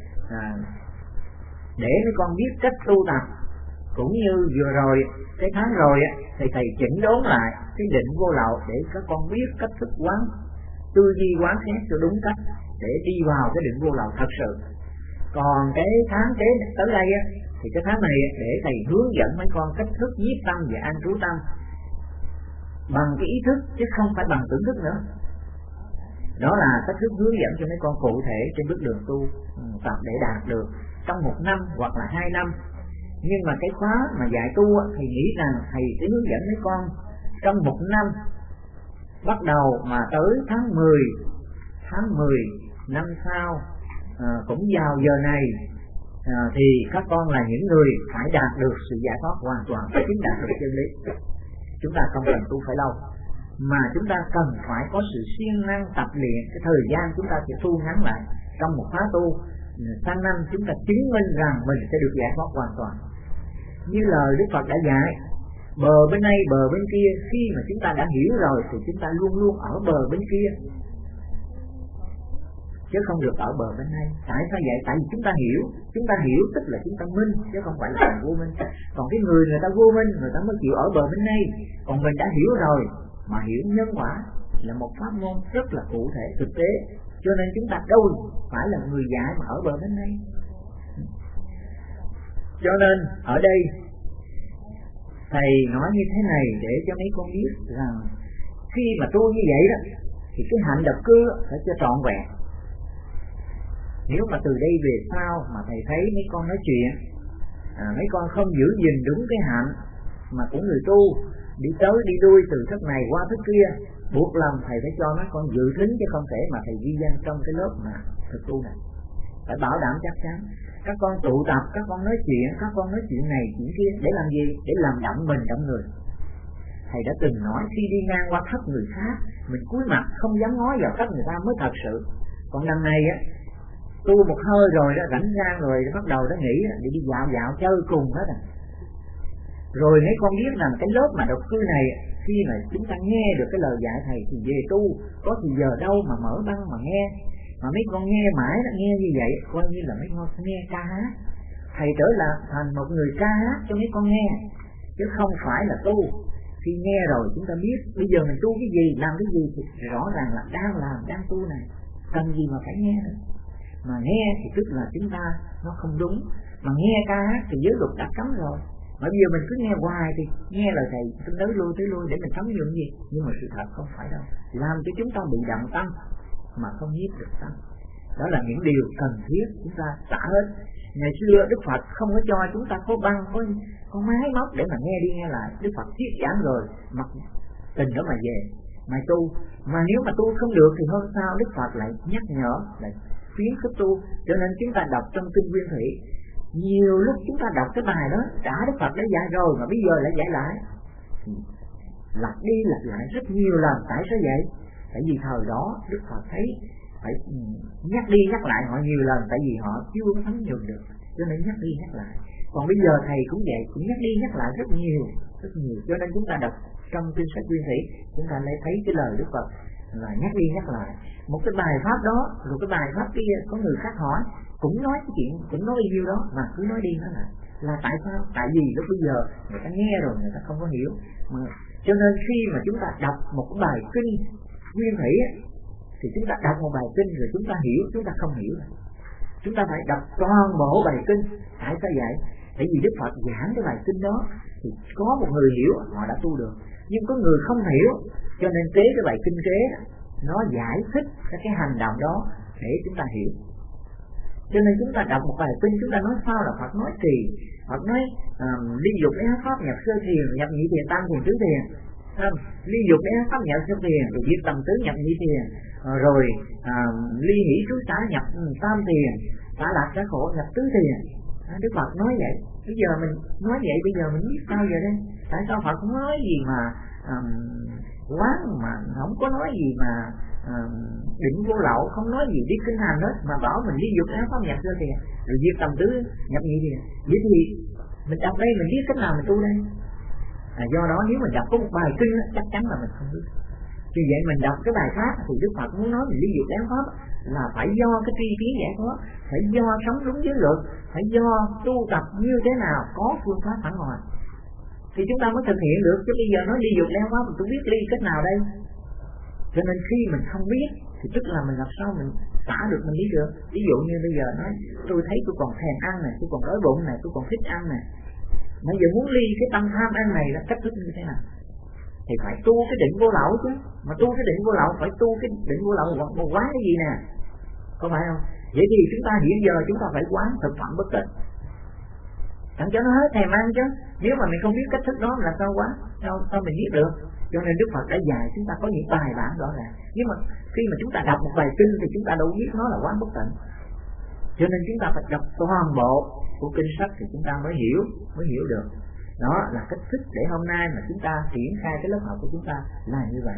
để mấy con biết cách tu tập. Cũng như vừa rồi, cái tháng rồi thì thầy chỉnh đốn lại cái định vô lậu để các con biết cách thức quán, tư duy quán xét cho đúng cách để đi vào cái định vô lậu thật sự. Còn cái tháng kế tới đây thì cái tháng này để thầy hướng dẫn mấy con cách thức nhiếp tâm và an trú tâm bằng cái ý thức, chứ không phải bằng tưởng thức nữa. Đó là cách thức hướng dẫn cho mấy con cụ thể trên bước đường tu tập để đạt được trong 1 năm hoặc là 2 năm. Nhưng mà cái khóa mà dạy tu thì nghĩ rằng thầy sẽ hướng dẫn mấy con trong 1 năm, bắt đầu mà tới tháng 10 năm sau, cũng vào giờ này thì các con là những người phải đạt được sự giải thoát hoàn toàn, phải chứng đạt được chân lý. Chúng ta không cần tu phải lâu, mà chúng ta cần phải có sự siêng năng tập luyện. Cái thời gian chúng ta sẽ thu ngắn lại trong một khóa tu, sang năm chúng ta chứng minh rằng mình sẽ được giải thoát hoàn toàn. Như lời Đức Phật đã dạy, bờ bên này bờ bên kia, khi mà chúng ta đã hiểu rồi thì chúng ta luôn luôn ở bờ bên kia, chứ không được ở bờ bên này. Tại sao vậy? Tại vì chúng ta hiểu tức là chúng ta minh, chứ không phải là vô minh. Còn cái người ta vô minh, người ta mới chịu ở bờ bên này. Còn mình đã hiểu rồi, mà hiểu nhân quả là một pháp môn rất là cụ thể thực tế, cho nên chúng ta đâu phải là người dạy mà ở bờ bên này. Cho nên ở đây thầy nói như thế này để cho mấy con biết rằng khi mà tu như vậy đó thì cái hạnh độc cư phải cho trọn vẹn. Nếu mà từ đây về sau mà thầy thấy mấy con nói chuyện, mấy con không giữ gìn đúng cái hạnh mà của người tu, đi tới đi đuôi từ thức này qua thức kia, buộc lòng thầy phải cho mấy con dự thính, chứ không thể mà thầy ghi danh trong cái lớp mà thực tu này. Phải bảo đảm chắc chắn. Các con tụ tập, các con nói chuyện, các con nói chuyện này chuyện kia để làm gì? Để làm động mình động người. Thầy đã từng nói khi đi ngang qua thất người khác, mình cúi mặt không dám ngó vào thất người ta mới thật sự. Còn đằng này á, tu một hơi rồi đó, rảnh rang rồi bắt đầu đã nghĩ để đi dạo dạo chơi cùng hết à. Rồi mấy con biết rằng cái lớp mà độc cư này, khi mà chúng ta nghe được cái lời dạy thầy thì về tu, có thì giờ đâu mà mở băng mà nghe. Mà mấy con nghe mãi là nghe như vậy, coi như là mấy con nghe ca hát. Thầy trở là thành một người ca hát cho mấy con nghe, chứ không phải là tu. Khi nghe rồi chúng ta biết bây giờ mình tu cái gì, làm cái gì thì rõ ràng là đang tu này, cần gì mà phải nghe nữa. Mà nghe thì tức là chúng ta nó không đúng, mà nghe ca hát thì giới luật đã cấm rồi. Mà bây giờ mình cứ nghe hoài thì nghe lời thầy tới lui để mình sống như gì. Nhưng mà sự thật không phải đâu, làm cho chúng ta bị động tâm mà không nhiếp được tâm. Đó là những điều cần thiết chúng ta xả hết. Ngày xưa Đức Phật không có cho chúng ta có băng, có máy móc để mà nghe đi nghe lại. Đức Phật thuyết giảng rồi, mặc tình đó mà về, mà tu. Mà nếu mà tu không được thì hôm sau Đức Phật lại nhắc nhở, lại khuyến khích tu. Cho nên chúng ta đọc trong kinh Nguyên Thủy, nhiều lúc chúng ta đọc cái bài đó đã Đức Phật đã dạy rồi mà bây giờ lại dạy lại, lặp đi lặp lại rất nhiều lần. Tại sao vậy? Tại vì thời đó Đức Phật thấy phải nhắc đi nhắc lại họ nhiều lần, tại vì họ chưa có thấm nhuần được, cho nên nhắc đi nhắc lại. Còn bây giờ thầy cũng vậy, cũng nhắc đi nhắc lại rất nhiều. Cho nên chúng ta đọc trong kinh sách Nguyên Thủy, chúng ta lại thấy cái lời Đức Phật là nhắc đi nhắc lại một cái bài pháp đó, rồi cái bài pháp kia có người khác hỏi cũng nói cái chuyện, cũng nói bao nhiêu đó mà cứ nói đi nói lại. Là tại sao? Tại vì lúc bây giờ người ta nghe rồi người ta không có hiểu. Mà cho nên khi mà chúng ta đọc một cái bài kinh Nguyên Thủy thì chúng ta đọc một bài kinh rồi chúng ta hiểu, chúng ta không hiểu. Chúng ta phải đọc toàn bộ bài kinh. Tại sao vậy? Tại vì Đức Phật giảng cái bài kinh đó thì có một người hiểu, họ đã tu được. Nhưng có người không hiểu, cho nên kế cái bài kinh kế nó giải thích cái hành động đó để chúng ta hiểu. Cho nên chúng ta đọc một bài kinh, chúng ta nói sao là Phật nói trì, Phật nói ly dục để pháp nhập sơ thiền, nhập nhị thiền, tam thiền, tứ thiền. Ly dục để pháp nhập sơ thiền, rồi diệt tầm tứ nhập nhị thiền, rồi ly hỷ trú xá nhập tam thiền, xả lạc xả khổ nhập tứ thiền. Đức Phật nói vậy. Bây giờ mình nói vậy, bây giờ mình biết sao giờ đây? Tại sao Phật không nói gì mà quán, mà không có nói gì mà định vô lậu, không nói gì đi kinh hành hết, mà bảo mình đi dục áo pháp nhập sơ thiền, rồi diệt tầm tứ nhập nhị thiền. Vậy thì mình đọc đây mình biết cách nào mình tu đây? Do đó nếu mình đọc có một bài kinh chắc chắn là mình không biết. Vì vậy mình đọc cái bài pháp thì Đức Phật muốn nói mình đi dục áo pháp là phải do cái tri kiến giải thoát, phải do sống đúng giới luật, phải do tu tập như thế nào, có phương pháp phản hồi thì chúng ta mới thực hiện được. Chứ bây giờ nói đi dục áo pháp mình tôi biết đi cách nào đây? Cho nên khi mình không biết thì tức là mình làm sao mình xả được, mình biết được. Ví dụ như bây giờ nói tôi thấy tôi còn thèm ăn này, tôi còn đói bụng này, tôi còn thích ăn này, mà giờ muốn ly cái tâm tham ăn này là cách thức như thế nào? Thì phải tu cái định vô lậu chứ. Mà tu cái định vô lậu phải tu cái định vô lậu một quán cái gì nè, có phải không? Vậy thì chúng ta hiện giờ chúng ta phải quán thực phẩm bất tịnh, chẳng cho nó hết thèm ăn chứ. Nếu mà mình không biết cách thức đó là sao quán, sao mình biết được? Cho nên Đức Phật đã dạy chúng ta có những bài bản rõ ràng. Nhưng mà khi mà chúng ta đọc một bài kinh thì chúng ta đâu biết nó là quán bất tịnh. Cho nên chúng ta phải đọc toàn bộ của kinh sách thì chúng ta mới hiểu được. Đó là cách thức để hôm nay mà chúng ta triển khai cái lớp học của chúng ta là như vậy.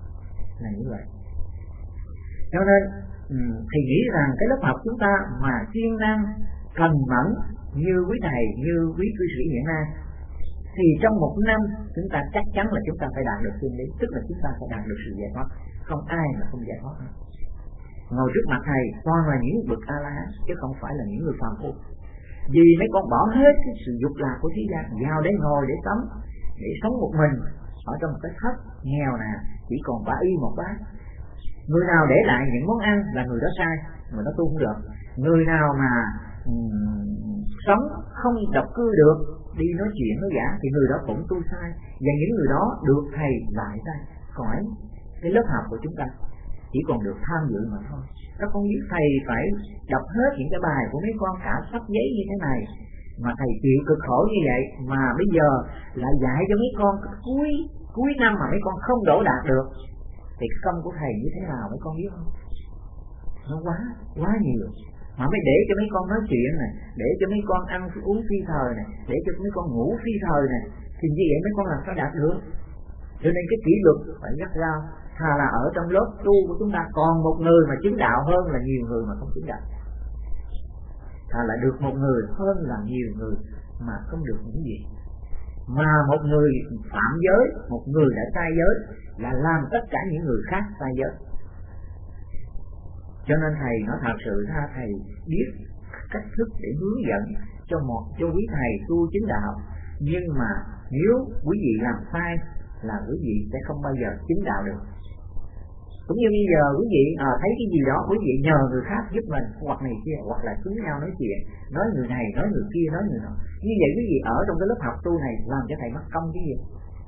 Cho nên thì nghĩ rằng cái lớp học chúng ta mà siêng năng, cần mẫn như quý thầy, như quý cư sĩ hiện nay, thì trong một năm chúng ta chắc chắn là chúng ta phải đạt được chân lý, tức là chúng ta phải đạt được sự giải thoát. Không ai mà không giải thoát hết. Ngồi trước mặt thầy toàn là những bậc A-la-hán chứ không phải là những người phàm phu. Vì mấy con bỏ hết cái sự dục lạc của thế gian vào để ngồi để sống một mình ở trong một cái thất nghèo nè, chỉ còn bả y một bát. Người nào để lại những món ăn là người đó sai, người đó tu không được. Người nào mà sống không độc cư được, đi nói chuyện nói giảng thì người đó cũng tu sai. Và những người đó được thầy lại ra khỏi cái lớp học của chúng ta. chỉ còn được tham dự mà thôi. Các con biết thầy phải đọc hết những cái bài của mấy con cả sắp giấy như thế này, mà thầy chịu cực khổ như vậy, mà bây giờ lại dạy cho mấy con cuối năm mà mấy con không đổ đạt được, thì công của thầy như thế nào mấy con biết không? Nó quá nhiều. Mà mới để cho mấy con nói chuyện này, để cho mấy con ăn uống phi thời này, để cho mấy con ngủ phi thời này, thì như vậy mấy con làm sao đạt được? Cho nên cái kỷ luật phải gắt gao. Thà là ở trong lớp tu của chúng ta còn một người mà chứng đạo hơn là nhiều người mà không chứng đạo. Thà là được một người hơn là nhiều người mà không được những gì. Mà một người phạm giới, một người đã sai giới là làm tất cả những người khác sai giới. Cho nên thầy nói thật sự ra thầy biết cách thức để hướng dẫn cho quý thầy tu chứng đạo. Nhưng mà nếu quý vị làm sai là quý vị sẽ không bao giờ chứng đạo được. Cũng như bây giờ quý vị thấy cái gì đó, quý vị nhờ người khác giúp mình, hoặc này kia, hoặc là xuống nhau nói chuyện, nói người này, nói người kia, nói người nọ. Như vậy quý vị ở trong cái lớp học tu này làm cho thầy mất công cái gì?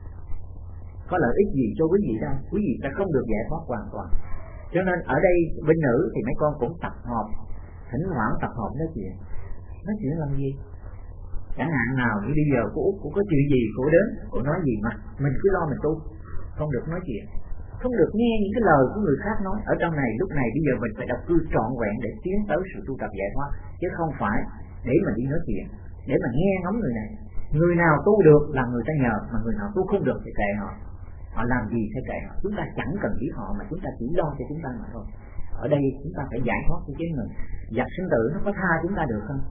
Có lợi ích gì cho quý vị đâu? Quý vị sẽ không được giải thoát hoàn toàn. Cho nên ở đây bên nữ thì mấy con cũng tập hợp, thỉnh thoảng tập hợp nói chuyện làm gì? Chẳng hạn nào như bây giờ cô Út cô có chuyện gì cô đến, cô nói gì mà mình cứ lo mình tu, không được nói chuyện, không được nghe những cái lời của người khác nói. Ở trong này lúc này bây giờ mình phải đọc cư trọn vẹn để tiến tới sự tu tập giải thoát, chứ không phải để mình đi nói chuyện, để mà nghe ngóng người này. Người nào tu được là người ta nhờ, mà người nào tu không được thì kệ họ. Họ làm gì thì kệ họ, chúng ta chẳng cần biết họ, mà chúng ta chỉ lo cho chúng ta mà thôi. Ở đây chúng ta phải giải thoát của chính mình. Giặc sinh tử nó có tha chúng ta được không?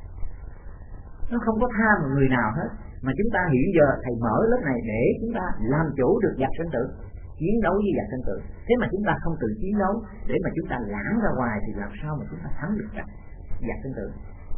Nó không có tha một người nào hết. Mà chúng ta hiện giờ thầy mở lớp này để chúng ta làm chủ được giặc sinh tử, chiến đấu với giặc sinh tử. Thế mà chúng ta không tự chiến đấu, để mà chúng ta lãng ra ngoài thì làm sao mà chúng ta thắng được giặc sinh tử?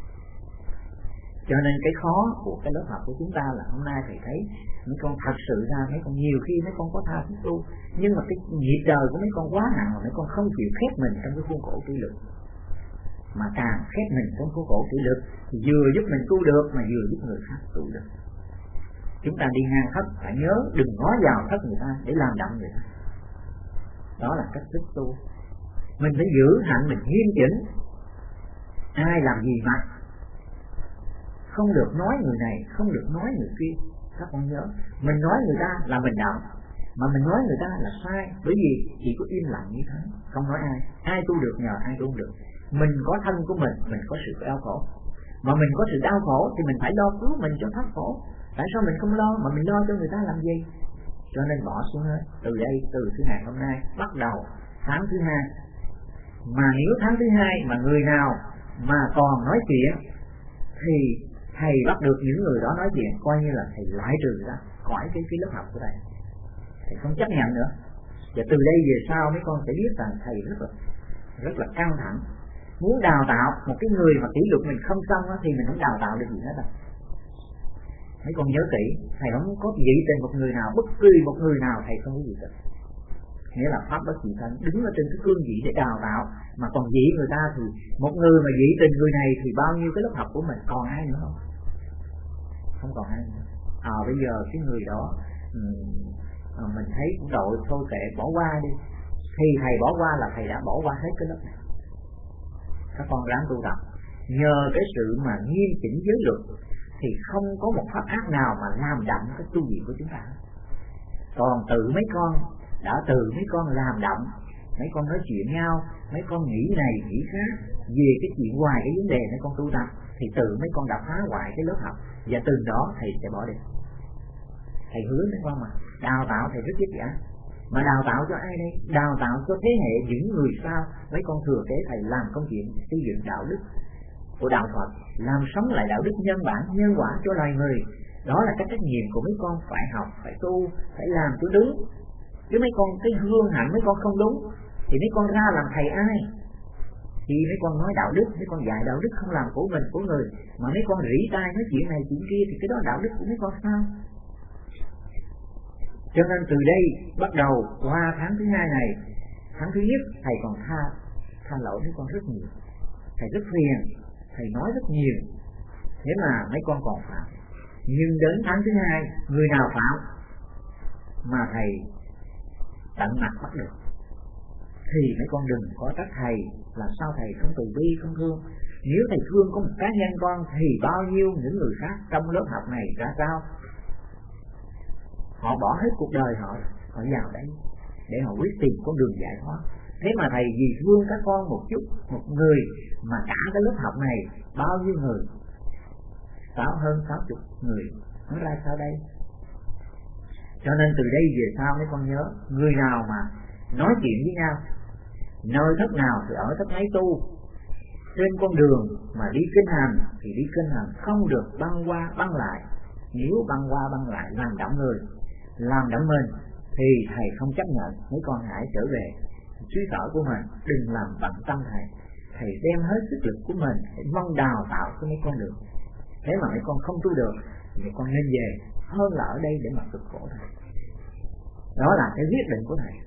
Cho nên cái khó của cái lớp học của chúng ta là hôm nay thầy thấy mấy con thật sự ra mấy con nhiều khi mấy con có tha thiết tu, nhưng mà cái nghiệp đời của mấy con quá nặng mà mấy con không chịu khép mình trong cái khuôn khổ kỷ luật. Mà càng khép mình trong khuôn khổ kỷ luật thì vừa giúp mình tu được mà vừa giúp người khác tu được. Chúng ta đi ngang thất phải nhớ đừng ngó vào thất người ta để làm động người ta. Đó là cách thức tu. Mình phải giữ hạnh mình nghiêm chỉnh. Ai làm gì mà không được nói người này, không được nói người kia. Các con nhớ, mình nói người ta là mình đạo, mà mình nói người ta là sai. Bởi vì chỉ có im lặng như thế, không nói ai. Ai tu được nhờ ai tu không được. Mình có thân của mình có sự đau khổ. Mà mình có sự đau khổ thì mình phải lo cứu mình cho thoát khổ. Tại sao mình không lo mà mình lo cho người ta làm gì? Cho nên bỏ xuống hết. Từ đây, từ thứ ngày hôm nay, bắt đầu tháng thứ 2. Mà nếu tháng thứ 2 mà người nào mà còn nói chuyện thì thầy bắt được những người đó nói chuyện, coi như là thầy loại trừ ra khỏi cái lớp học của thầy. Thầy không chấp nhận nữa. Và từ đây về sau mấy con sẽ biết rằng thầy rất là căng thẳng. Muốn đào tạo một cái người mà kỷ luật mình không xong thì mình không đào tạo được gì hết đâu. Mấy con nhớ kỹ, thầy không có dị tình một người nào, bất kỳ một người nào thầy không có dị tình. Nghĩa là pháp bất dị thân, đứng ở trên cái cương vị để đào tạo. Mà còn dị người ta thì một người mà dị tình người này thì bao nhiêu cái lớp học của mình còn ai nữa không? Không còn ai nữa. Bây giờ cái người đó mình thấy cũng đội thôi kệ bỏ qua đi, thì thầy bỏ qua là thầy đã bỏ qua hết cái lớp này. Các con ráng tu tập, nhờ cái sự mà nghiêm chỉnh giới luật thì không có một pháp ác nào mà làm đậm cái tu viện của chúng ta. Còn tự mấy con đã từ mấy con làm đậm, mấy con nói chuyện nhau, mấy con nghĩ này nghĩ khác về cái chuyện hoài cái vấn đề mấy con tu tập, thì từ mấy con đã phá hoại cái lớp học, và từ đó thầy sẽ bỏ đi. Thầy hứa mấy con mà đào tạo thầy rất vất vả. Mà đào tạo cho ai đây? Đào tạo cho thế hệ những người sau. Mấy con thừa kế thầy làm công chuyện xây dựng đạo đức của đạo Phật, làm sống lại đạo đức nhân bản, nhân quả cho loài người. Đó là cái trách nhiệm của mấy con phải học, phải tu, phải làm cho đúng. Chứ mấy con cái hương hạnh mấy con không đúng thì mấy con ra làm thầy ai? Thì mấy con nói đạo đức, mấy con dạy đạo đức không làm của mình của người, mà mấy con rỉ tai nói chuyện này chuyện kia thì cái đó đạo đức của mấy con sao? Cho nên từ đây bắt đầu qua tháng thứ 2 này, tháng thứ nhất thầy còn tha lỗi mấy con rất nhiều. Thầy rất phiền, thầy nói rất nhiều, thế mà mấy con còn phạm. Nhưng đến tháng thứ 2, người nào phạm mà thầy tận mặt bắt được thì mấy con đừng có trách thầy là sao thầy không từ bi không thương. Nếu thầy thương có một cá nhân con thì bao nhiêu những người khác trong lớp học này ra sao? Họ bỏ hết cuộc đời họ vào đây để họ quyết tìm con đường giải thoát. Thế mà thầy vì thương các con một chút, một người mà cả cái lớp học này bao nhiêu người, hơn 60 người, nó ra sao đây? Cho nên từ đây về sau mấy con nhớ, người nào mà nói chuyện với nhau, nơi thất nào thì ở thất ấy tu. Trên con đường mà đi kinh hành thì đi kinh hành, không được băng qua băng lại. Nếu băng qua băng lại làm động người, làm động mình thì thầy không chấp nhận. Mấy con hãy trở về suy sở của mình, đừng làm bận tâm thầy. Thầy đem hết sức lực của mình để mong đào tạo cho mấy con được. Thế mà mấy con không tu được thì mấy con nên về, hơn là ở đây để mà cực khổ thầy. Đó là cái quyết định của thầy.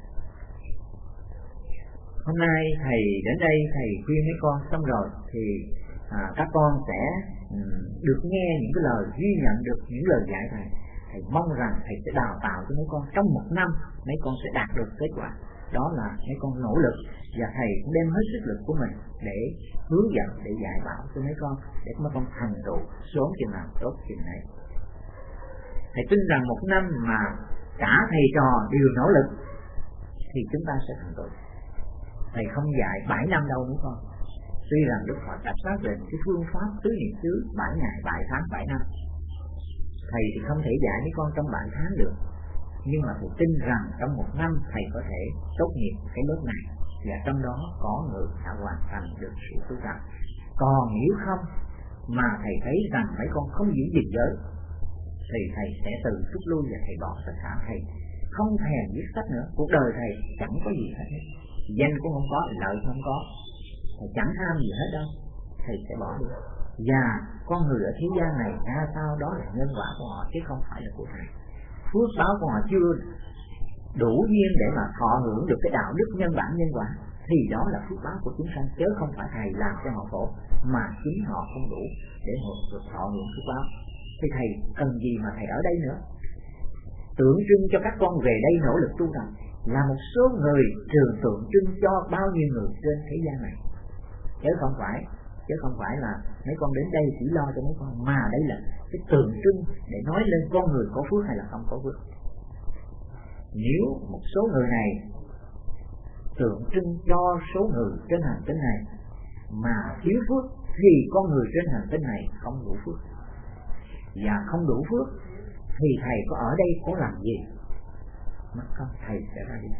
Hôm nay thầy đến đây thầy khuyên mấy con xong rồi thì các con sẽ được nghe những cái lời, ghi nhận được những lời dạy thầy. Thầy mong rằng thầy sẽ đào tạo cho mấy con trong 1 năm mấy con sẽ đạt được kết quả. Đó là mấy con nỗ lực và thầy cũng đem hết sức lực của mình để hướng dẫn, để dạy bảo cho mấy con, để mấy con thành tựu sớm chừng nào tốt chừng này. Thầy tin rằng 1 năm mà cả thầy trò đều nỗ lực thì chúng ta sẽ thành tựu. Thầy không dạy 7 năm đâu mấy con. Tuy rằng Đức Phật đã xác định cái phương pháp tứ niệm xứ 7 ngày, 7 tháng, 7 năm. Thầy thì không thể dạy mấy con trong 7 tháng được. Nhưng mà thầy tin rằng trong 1 năm thầy có thể tốt nghiệp cái lớp này, và trong đó có người đã hoàn thành được sự tu tập. Còn nếu không mà thầy thấy rằng mấy con không giữ gìn giới thì thầy sẽ từ rút lui và thầy bỏ tất cả. Thầy không thèm viết sách nữa. Cuộc đời thầy chẳng có gì hết, danh cũng không có, lợi cũng không có, thầy chẳng ham gì hết đâu. Thầy sẽ bỏ đi. Và con người ở thế gian này ra sao đó là nhân quả của họ chứ không phải là của thầy. Phước báo của họ chưa đủ duyên để mà thọ hưởng được cái đạo đức nhân bản nhân quả thì đó là phước báo của chúng sanh, chứ không phải thầy làm cho họ khổ, mà chính họ không đủ để họ được thọ hưởng phước báo. Thì thầy cần gì mà thầy ở đây nữa? Tượng trưng cho các con về đây nỗ lực tu tập là một số người trường tượng trưng cho bao nhiêu người trên thế gian này, chứ không phải là mấy con đến đây chỉ lo cho mấy con, mà đây là cái tượng trưng để nói lên con người có phước hay là không có phước. Nếu một số người này tượng trưng cho số người trên hành tinh này mà thiếu phước thì con người trên hành tinh này không đủ phước, và không đủ phước thì thầy có ở đây có làm gì? Mất không, thầy sẽ ra đi.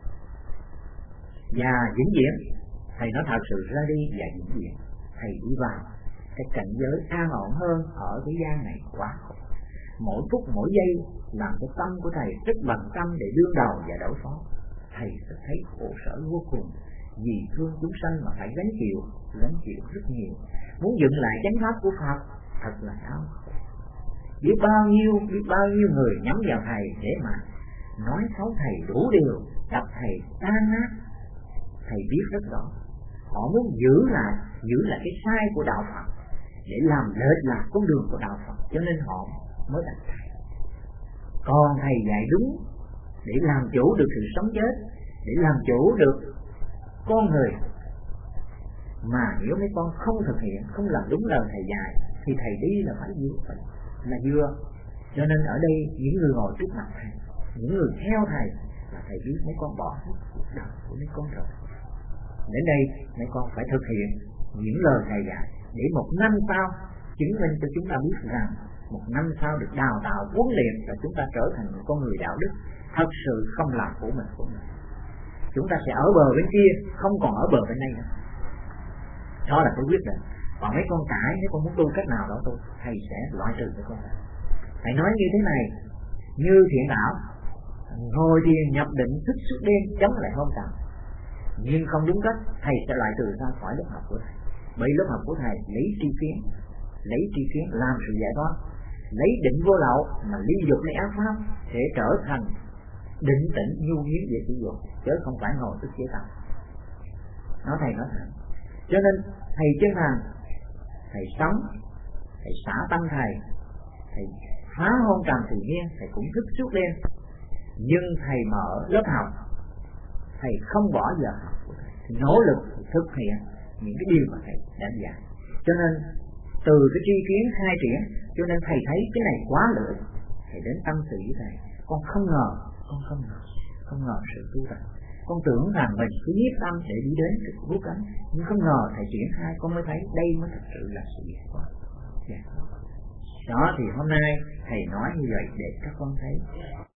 Và vĩnh viễn, thầy nói thật sự ra đi và vĩnh viễn, thầy đi vào cái cảnh giới an ổn hơn ở thế gian này quá khổ. Mỗi phút mỗi giây làm cho tâm của thầy rất bận tâm để đương đầu và đối phó. Thầy sẽ thấy khổ sở vô cùng, vì thương chúng sanh mà phải gánh chịu rất nhiều. Muốn dựng lại chánh pháp của Phật thật là đau khổ. Biết bao nhiêu người nhắm vào thầy để mà nói xấu thầy đủ điều, đập thầy tan nát. Thầy biết rất rõ, họ muốn giữ lại cái sai của đạo Phật để làm lệch lạc con đường của đạo Phật, cho nên họ mới đập thầy. Còn thầy dạy đúng để làm chủ được sự sống chết, để làm chủ được con người. Mà nếu mấy con không thực hiện, không làm đúng lời thầy dạy thì thầy đi là phải dưa. Cho nên ở đây những người ngồi trước mặt thầy, những người theo thầy là thầy biết mấy con bỏ hết cuộc đời của mấy con rồi. Đến đây mấy con phải thực hiện những lời thầy dạy để 1 năm sau chứng minh cho chúng ta biết rằng 1 năm sau được đào tạo huấn luyện và chúng ta trở thành một con người đạo đức, thật sự không làm của mình. Chúng ta sẽ ở bờ bên kia, không còn ở bờ bên đây nữa. Đó là cái quyết định. Còn mấy con cãi, mấy con muốn tu cách nào đó tu, thầy sẽ loại trừ mấy con. Thầy nói như thế này, như Thiện Đạo ngồi thiền nhập định thức suốt đêm chống lại hôm tàn, nhưng không đúng cách, thầy sẽ loại trừ ra khỏi lớp học của thầy. Bởi lớp học của thầy lấy tri kiến làm sự giải thoát, lấy định vô lậu mà ly dục lấy ác pháp sẽ trở thành định tĩnh nhu yếu để sử dụng, chứ không phải ngồi tức chế tập. Nói thầy nói thật. Cho nên thầy chân thành, thầy sống, thầy xả tâm thầy phá hôn trầm tự nhiên, thầy cũng thức suốt đêm. Nhưng thầy mở lớp học, thầy không bỏ giờ học của thầy, thì nỗ lực thực hiện những cái điều mà thầy đã dạy. Cho nên từ cái tri kiến khai triển, cho nên thầy thấy cái này quá lưỡi, thầy đến tâm sự với thầy. Con không ngờ sự tu tập. Con tưởng rằng mình cứ nhiếp tâm để đi đến cái bước đó, nhưng không ngờ thầy triển khai, con mới thấy đây mới thật sự là sự việc của. Đó thì hôm nay thầy nói như vậy để các con thấy